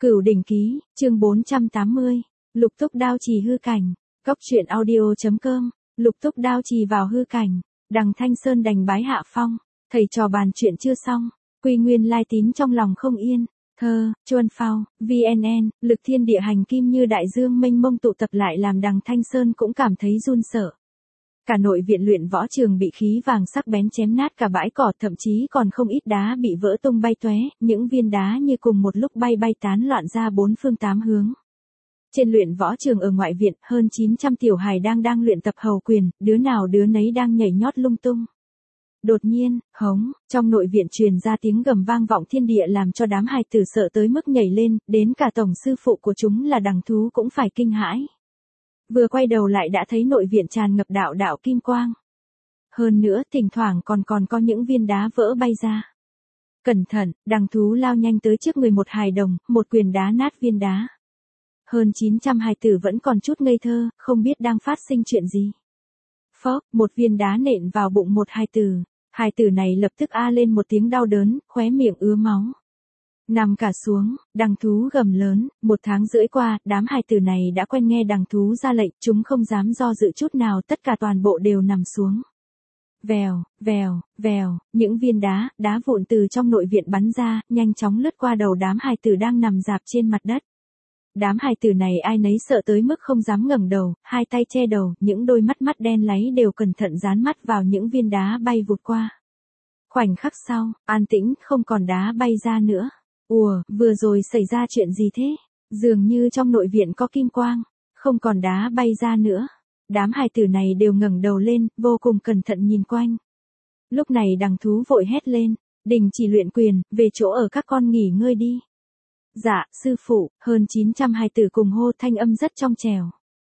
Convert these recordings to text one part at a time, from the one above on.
Cửu đỉnh ký, chương 480. Lục túc đao trì hư cảnh. Cốc truyện audio.com. Lục túc đao trì vào hư cảnh. Đằng Thanh Sơn đành bái hạ phong. Thầy trò bàn chuyện chưa xong. Quy Nguyên lai tín trong lòng không yên. Thơ, Chuân Phao, VNN, lực thiên địa hành kim như đại dương mênh mông tụ tập lại làm đằng Thanh Sơn cũng cảm thấy run sợ. Cả nội viện luyện võ trường bị khí vàng sắc bén chém nát cả bãi cỏ, thậm chí còn không ít đá bị vỡ tung bay tóe, những viên đá như cùng một lúc bay tán loạn ra bốn phương tám hướng. Trên luyện võ trường ở ngoại viện, hơn 900 tiểu hài đang luyện tập hầu quyền, đứa nào đứa nấy đang nhảy nhót lung tung. Đột nhiên, hống, trong nội viện truyền ra tiếng gầm vang vọng thiên địa làm cho đám hài tử sợ tới mức nhảy lên, đến cả tổng sư phụ của chúng là Đằng Thú cũng phải kinh hãi. Vừa quay đầu lại đã thấy nội viện tràn ngập đạo đạo kim quang. Hơn nữa, thỉnh thoảng còn có những viên đá vỡ bay ra. Cẩn thận, Đằng Thú lao nhanh tới trước người một hài đồng, một quyền đá nát viên đá. Hơn 900 hài tử vẫn còn chút ngây thơ, không biết đang phát sinh chuyện gì. Phốc, một viên đá nện vào bụng một hài tử. Hài tử này lập tức a lên một tiếng đau đớn, khóe miệng ứa máu. Nằm cả xuống, Đằng Thú gầm lớn, 1 tháng rưỡi qua, đám hài tử này đã quen nghe Đằng Thú ra lệnh, chúng không dám do dự chút nào, tất cả toàn bộ đều nằm xuống. Vèo, vèo, vèo, những viên đá vụn từ trong nội viện bắn ra, nhanh chóng lướt qua đầu đám hài tử đang nằm rạp trên mặt đất. Đám hài tử này ai nấy sợ tới mức không dám ngẩng đầu, hai tay che đầu, những đôi mắt đen láy đều cẩn thận dán mắt vào những viên đá bay vụt qua. Khoảnh khắc sau, an tĩnh, không còn đá bay ra nữa. Ùa, vừa rồi xảy ra chuyện gì thế? Dường như trong nội viện có kim quang, không còn đá bay ra nữa. Đám hài tử này đều ngẩng đầu lên, vô cùng cẩn thận nhìn quanh. Lúc này Đằng Thú vội hét lên, đình chỉ luyện quyền, về chỗ ở các con nghỉ ngơi đi. Dạ, sư phụ, hơn 900 hài tử cùng hô, thanh âm rất trong trẻo.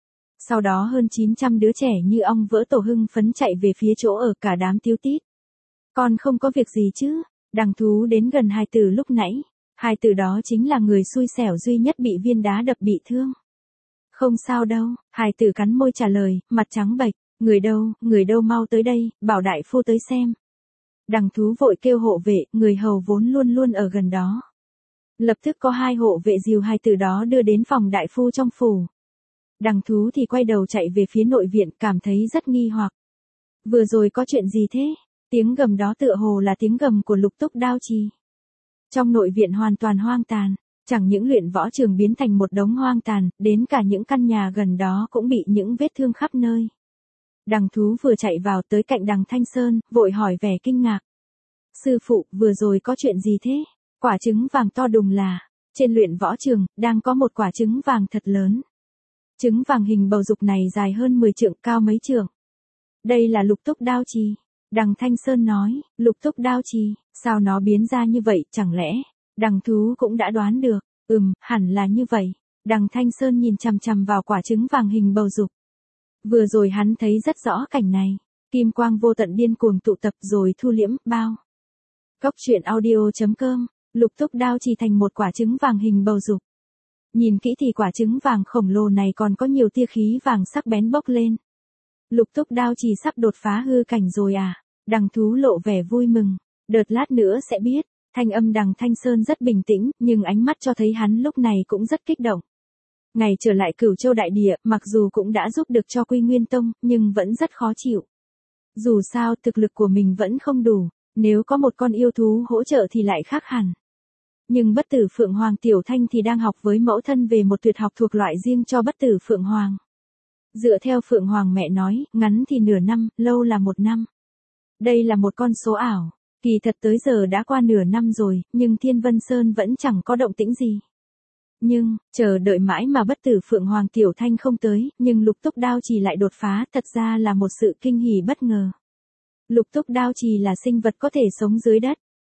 Sau đó hơn 900 đứa trẻ như ong vỡ tổ hưng phấn chạy về phía chỗ ở, cả đám tíu tít. Con không có việc gì chứ? Đằng Thú đến gần hài tử lúc nãy. Hài tử đó chính là người xui xẻo duy nhất bị viên đá đập bị thương. Không sao đâu, hài tử cắn môi trả lời, mặt trắng bệch, người đâu mau tới đây, bảo đại phu tới xem. Đằng Thú vội kêu hộ vệ, người hầu vốn luôn ở gần đó. Lập tức có 2 hộ vệ dìu hài tử đó đưa đến phòng đại phu trong phủ. Đằng Thú thì quay đầu chạy về phía nội viện, cảm thấy rất nghi hoặc. Vừa rồi có chuyện gì thế? Tiếng gầm đó tựa hồ là tiếng gầm của Lục Túc Đao Trì. Trong nội viện hoàn toàn hoang tàn, chẳng những luyện võ trường biến thành một đống hoang tàn, đến cả những căn nhà gần đó cũng bị những vết thương khắp nơi. Đằng Thú vừa chạy vào tới cạnh Đằng Thanh Sơn, vội hỏi vẻ kinh ngạc. Sư phụ, vừa rồi có chuyện gì thế? Quả trứng vàng to đùng là, trên luyện võ trường, đang có một quả trứng vàng thật lớn. Trứng vàng hình bầu dục này dài hơn 10 trượng, cao mấy trượng. Đây là Lục Túc Đao Trì. Đằng Thanh Sơn nói, Lục Túc Đao Trì, sao nó biến ra như vậy, chẳng lẽ? Đằng Thú cũng đã đoán được, hẳn là như vậy. Đằng Thanh Sơn nhìn chằm vào quả trứng vàng hình bầu dục. Vừa rồi hắn thấy rất rõ cảnh này, kim quang vô tận điên cuồng tụ tập rồi thu liễm, bao. Cốc truyện audio.com. Lục Túc Đao Trì thành một quả trứng vàng hình bầu dục. Nhìn kỹ thì quả trứng vàng khổng lồ này còn có nhiều tia khí vàng sắc bén bốc lên. Lục Túc Đao Trì sắp đột phá hư cảnh rồi à? Đằng Thú lộ vẻ vui mừng. Đợt lát nữa sẽ biết. Thanh âm Đằng Thanh Sơn rất bình tĩnh, nhưng ánh mắt cho thấy hắn lúc này cũng rất kích động. Ngày trở lại Cửu Châu đại địa, mặc dù cũng đã giúp được cho Quy Nguyên Tông, nhưng vẫn rất khó chịu. Dù sao, thực lực của mình vẫn không đủ, nếu có một con yêu thú hỗ trợ thì lại khác hẳn. Nhưng Bất Tử Phượng Hoàng Tiểu Thanh thì đang học với mẫu thân về một tuyệt học thuộc loại riêng cho Bất Tử Phượng Hoàng. Dựa theo Phượng Hoàng mẹ nói, ngắn thì nửa năm, lâu là 1 năm. Đây là một con số ảo. Kỳ thật tới giờ đã qua nửa năm rồi, nhưng Thiên Vân Sơn vẫn chẳng có động tĩnh gì. Nhưng, chờ đợi mãi mà Bất Tử Phượng Hoàng Tiểu Thanh không tới, nhưng Lục Túc Đao Trì lại đột phá, thật ra là một sự kinh hỉ bất ngờ. Lục Túc Đao Trì là sinh vật có thể sống dưới đất.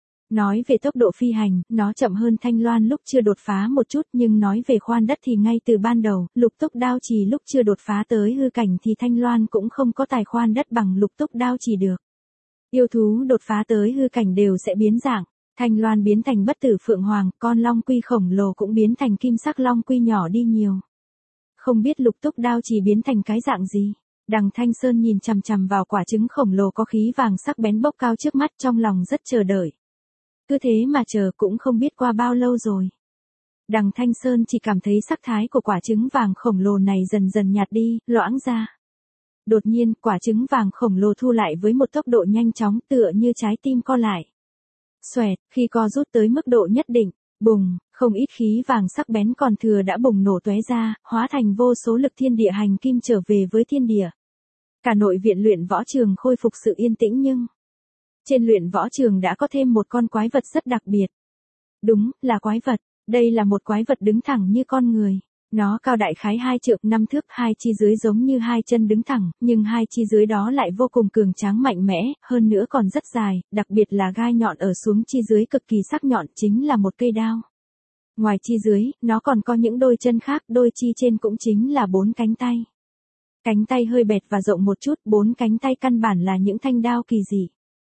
Nói về tốc độ phi hành, nó chậm hơn Thanh Loan lúc chưa đột phá một chút, nhưng nói về khoan đất thì ngay từ ban đầu, Lục Túc Đao Trì lúc chưa đột phá tới hư cảnh thì Thanh Loan cũng không có tài khoan đất bằng Lục Túc Đao Trì được. Yêu thú đột phá tới hư cảnh đều sẽ biến dạng, Thanh Loan biến thành Bất Tử Phượng Hoàng, con long quy khổng lồ cũng biến thành kim sắc long quy nhỏ đi nhiều. Không biết Lục Túc Đao Trì biến thành cái dạng gì? Đằng Thanh Sơn nhìn chằm vào quả trứng khổng lồ có khí vàng sắc bén bốc cao trước mắt, trong lòng rất chờ đợi. Cứ thế mà chờ cũng không biết qua bao lâu rồi. Đằng Thanh Sơn chỉ cảm thấy sắc thái của quả trứng vàng khổng lồ này dần dần nhạt đi, loãng ra. Đột nhiên, quả trứng vàng khổng lồ thu lại với một tốc độ nhanh chóng tựa như trái tim co lại. Xoẹt, khi co rút tới mức độ nhất định, bùng, không ít khí vàng sắc bén còn thừa đã bùng nổ tóe ra, hóa thành vô số lực thiên địa hành kim trở về với thiên địa. Cả nội viện luyện võ trường khôi phục sự yên tĩnh nhưng trên luyện võ trường đã có thêm một con quái vật rất đặc biệt. Đúng, là quái vật. Đây là một quái vật đứng thẳng như con người. Nó cao đại khái 2 trượng 5 thước, hai chi dưới giống như hai chân đứng thẳng, nhưng hai chi dưới đó lại vô cùng cường tráng mạnh mẽ, hơn nữa còn rất dài, đặc biệt là gai nhọn ở xuống chi dưới cực kỳ sắc nhọn, chính là một cây đao. Ngoài chi dưới, nó còn có những đôi chân khác, đôi chi trên cũng chính là 4 cánh tay. Cánh tay hơi bẹt và rộng một chút, 4 cánh tay căn bản là những thanh đao kỳ dị.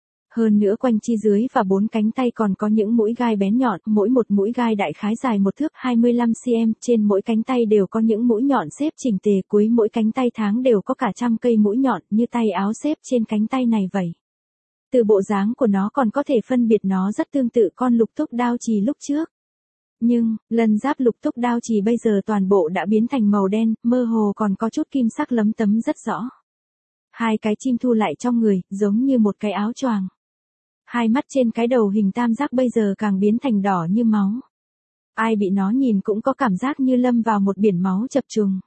Hơn nữa quanh chi dưới và 4 cánh tay còn có những mũi gai bén nhọn, mỗi một mũi gai đại khái dài 1 thước 25 cm, trên mỗi cánh tay đều có những mũi nhọn xếp chỉnh tề, cuối mỗi cánh tay tháng đều có cả trăm cây mũi nhọn như tay áo xếp trên cánh tay này vậy. Từ bộ dáng của nó còn có thể phân biệt nó rất tương tự con lục túc đao chì lúc trước. Nhưng, lân giáp lục túc đao chì bây giờ toàn bộ đã biến thành màu đen, mơ hồ còn có chút kim sắc lấm tấm rất rõ. Hai cái chim thu lại trong người, giống như một cái áo choàng. Hai mắt trên cái đầu hình tam giác bây giờ càng biến thành đỏ như máu. Ai bị nó nhìn cũng có cảm giác như lâm vào một biển máu chập trùng.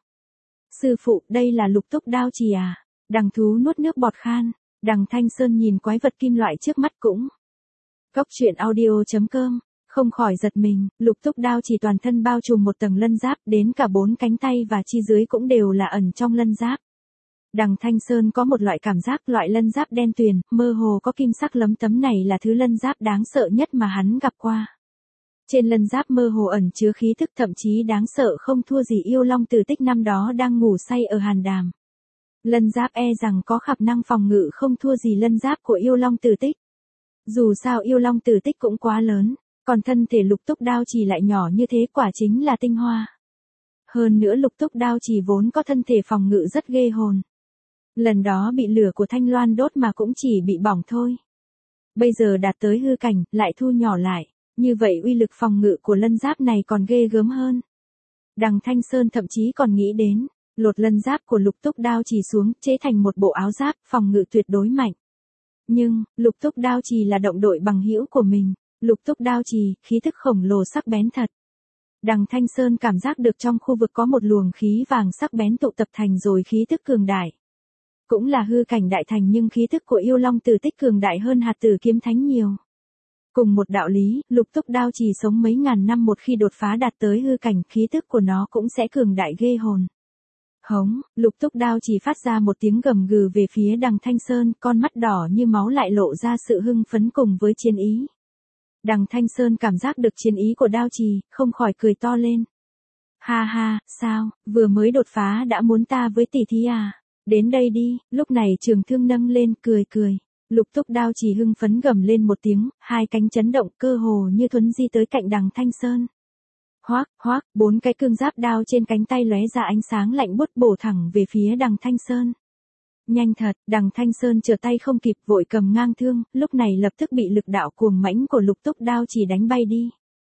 Sư phụ, đây là lục túc đao chì à? Đằng thú nuốt nước bọt khan. Đằng Thanh Sơn nhìn quái vật kim loại trước mắt cũng. Cốc truyện audio.com, không khỏi giật mình, lục túc đao chỉ toàn thân bao trùm một tầng lân giáp, đến cả 4 cánh tay và chi dưới cũng đều là ẩn trong lân giáp. Đằng Thanh Sơn có một loại cảm giác loại lân giáp đen tuyền, mơ hồ có kim sắc lấm tấm này là thứ lân giáp đáng sợ nhất mà hắn gặp qua. Trên lân giáp mơ hồ ẩn chứa khí thức thậm chí đáng sợ không thua gì yêu long Tử Tích năm đó đang ngủ say ở hàn đàm. Lân giáp e rằng có khả năng phòng ngự không thua gì lân giáp của yêu long Tử Tích. Dù sao yêu long Tử Tích cũng quá lớn, còn thân thể lục túc đao chỉ lại nhỏ như thế quả chính là tinh hoa. Hơn nữa lục túc đao chỉ vốn có thân thể phòng ngự rất ghê hồn. Lần đó bị lửa của thanh loan đốt mà cũng chỉ bị bỏng thôi. Bây giờ đạt tới hư cảnh, lại thu nhỏ lại. Như vậy uy lực phòng ngự của lân giáp này còn ghê gớm hơn. Đằng Thanh Sơn thậm chí còn nghĩ đến, lột lân giáp của lục túc đao chỉ xuống, chế thành một bộ áo giáp, phòng ngự tuyệt đối mạnh. Nhưng, lục túc đao chỉ là động đội bằng hữu của mình. Lục túc đao chỉ, khí thức khổng lồ sắc bén thật. Đằng Thanh Sơn cảm giác được trong khu vực có một luồng khí vàng sắc bén tụ tập thành rồi khí thức cường đại. Cũng là hư cảnh đại thành nhưng khí thức của yêu long Tử Tích cường đại hơn hạt tử kiếm thánh nhiều. Cùng một đạo lý, lục túc đao chỉ sống mấy ngàn năm một khi đột phá đạt tới hư cảnh, khí thức của nó cũng sẽ cường đại ghê hồn. Hống, lục túc đao chỉ phát ra một tiếng gầm gừ về phía đằng Thanh Sơn, con mắt đỏ như máu lại lộ ra sự hưng phấn cùng với chiến ý. Đằng Thanh Sơn cảm giác được chiến ý của đao trì, không khỏi cười to lên. Ha ha, sao, vừa mới đột phá đã muốn ta với tỷ thí à? Đến đây đi, lúc này Trường Thương nâng lên, cười cười. Lục túc đao chỉ hưng phấn gầm lên một tiếng, hai cánh chấn động cơ hồ như thuấn di tới cạnh đằng Thanh Sơn. Hoác, hoác, 4 cái cương giáp đao trên cánh tay lóe ra ánh sáng lạnh buốt bổ thẳng về phía đằng Thanh Sơn. Nhanh thật, đằng Thanh Sơn trở tay không kịp vội cầm ngang thương, lúc này lập tức bị lực đạo cuồng mãnh của lục túc đao chỉ đánh bay đi.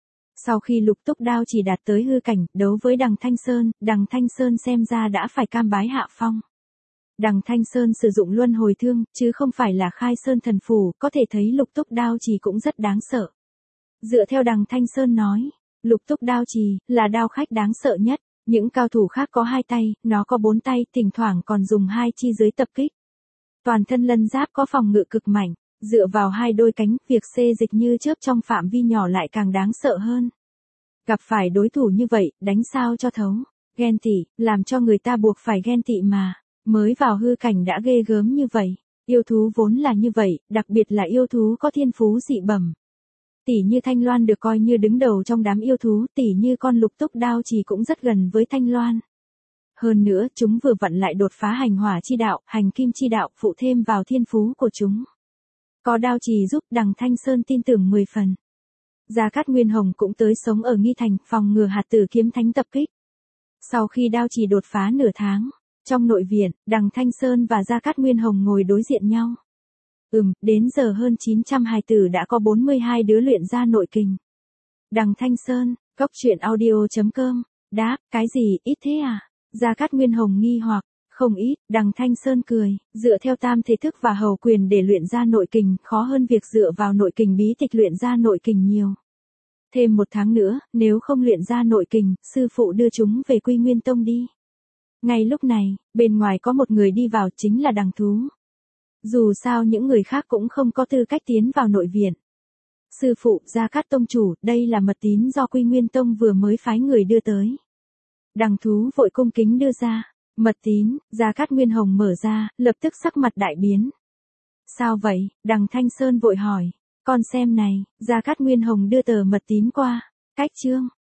Sau khi lục túc đao chỉ đạt tới hư cảnh, đấu với đằng Thanh Sơn xem ra đã phải cam bái hạ phong. Đằng Thanh Sơn sử dụng luân hồi thương, chứ không phải là khai sơn thần phù, có thể thấy lục túc đao chỉ cũng rất đáng sợ. Dựa theo đằng Thanh Sơn nói, lục túc đao chỉ là đao khách đáng sợ nhất, những cao thủ khác có 2 tay, nó có 4 tay, thỉnh thoảng còn dùng 2 chi dưới tập kích. Toàn thân lân giáp có phòng ngự cực mạnh, dựa vào 2 đôi cánh, việc xê dịch như chớp trong phạm vi nhỏ lại càng đáng sợ hơn. Gặp phải đối thủ như vậy, đánh sao cho thấu, ghen tị, làm cho người ta buộc phải ghen tị mà. Mới vào hư cảnh đã ghê gớm như vậy, yêu thú vốn là như vậy, đặc biệt là yêu thú có thiên phú dị bẩm. Tỷ như Thanh Loan được coi như đứng đầu trong đám yêu thú, tỷ như con lục túc đao chỉ cũng rất gần với Thanh Loan. Hơn nữa, chúng vừa vặn lại đột phá hành hỏa chi đạo, hành kim chi đạo, phụ thêm vào thiên phú của chúng. Có đao chỉ giúp đằng Thanh Sơn tin tưởng 10 phần. Gia Cát Nguyên Hồng cũng tới sống ở Nghi Thành, phòng ngừa hạt tử kiếm thánh tập kích. Sau khi đao chỉ đột phá nửa tháng, trong nội viện, đằng Thanh Sơn và Gia Cát Nguyên Hồng ngồi đối diện nhau. Đến giờ hơn 900 hài tử đã có 42 đứa luyện ra nội kình. Đằng Thanh Sơn, Cốc truyện audio.com. Đáp, cái gì, ít thế à? Gia Cát Nguyên Hồng nghi hoặc, không ít, Đằng Thanh Sơn cười, dựa theo tam thế thức và hầu quyền để luyện ra nội kình, khó hơn việc dựa vào nội kình bí tịch luyện ra nội kình nhiều. Thêm 1 tháng nữa, nếu không luyện ra nội kình, sư phụ đưa chúng về Quy Nguyên Tông đi. Ngay lúc này, bên ngoài có một người đi vào, chính là Đằng Thú. Dù sao những người khác cũng không có tư cách tiến vào nội viện. Sư phụ, Gia Cát Tông chủ, đây là mật tín do Quy Nguyên Tông vừa mới phái người đưa tới. Đằng Thú vội cung kính đưa ra. Mật tín, Gia Cát Nguyên Hồng mở ra, lập tức sắc mặt đại biến. Sao vậy? Đằng Thanh Sơn vội hỏi. Con xem này, Gia Cát Nguyên Hồng đưa tờ mật tín qua. Cách chương.